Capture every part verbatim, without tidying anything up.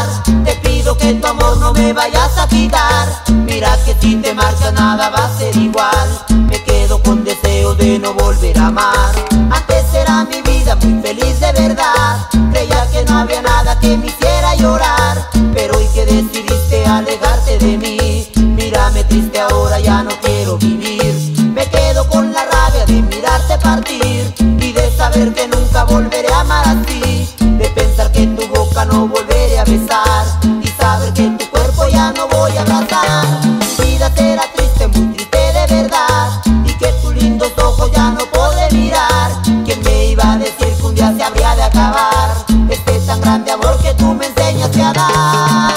dejar. Te pido que tu amor no me vayas a quitar. Mira que si te marchas nada va a ser igual. Me quedo con deseo de no volver a amar. Antes era mi vida muy feliz de verdad. Creía que no había nada que me hiciera llorar. Pero hoy que decidiste alejarte de mí, mírame triste ahora, ya no quiero vivir. Me quedo con la rabia de mirarte partir y de saber que nunca volveré a amar así. De pensar que tu boca no volveré a besar y saber que tu cuerpo ya no voy a abrazar. Mi vida será triste, muy triste de verdad, y que tus lindos ojos ya no podré mirar. ¿Quién me iba a decir que un día se habría de acabar este tan grande amor que tú me enseñaste a dar?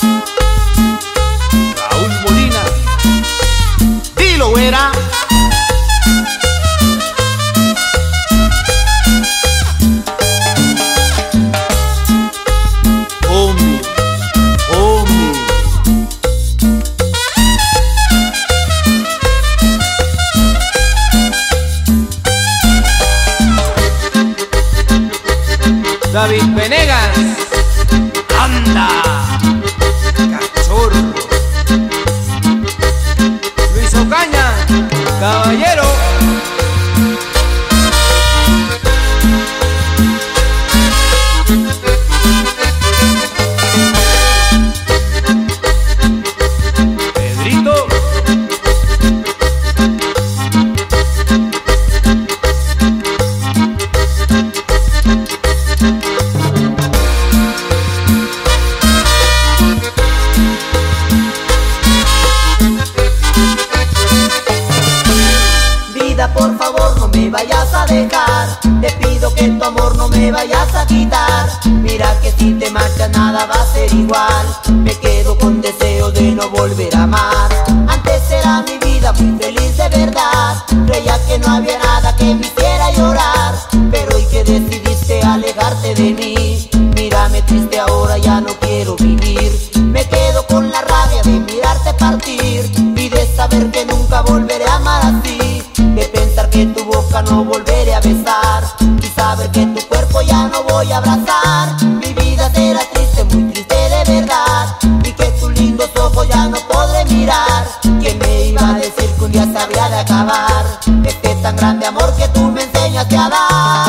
Raúl Molina, dilo, güera. Homie, homie. David Venegas, anda, cachorro. Luis Ocaña, caballero. Pedrito. Vida, por favor, no me vayas a dejar. Te pido que tu amor no me vayas a quitar. Mira que si te marchas nada va a ser igual. Me quedo con deseo de no volver a amar. Antes era mi vida muy feliz de verdad. Creía que no había nada que me hiciera llorar. Pero hoy que decidiste alejarte de mí, mírame triste ahora, ya no quiero vivir. Me quedo con la rabia de mirarte partir y de saber que nunca volveré a amar así. De pensar que tu boca no volveré a besar y saber que tu cuerpo ya no voy a abrazar. Mi vida será triste, muy triste de verdad, y que tus lindos ojos ya no podré mirar. ¿Quién me iba a decir que un día se habría de acabar este tan grande amor que tú me enseñaste a dar?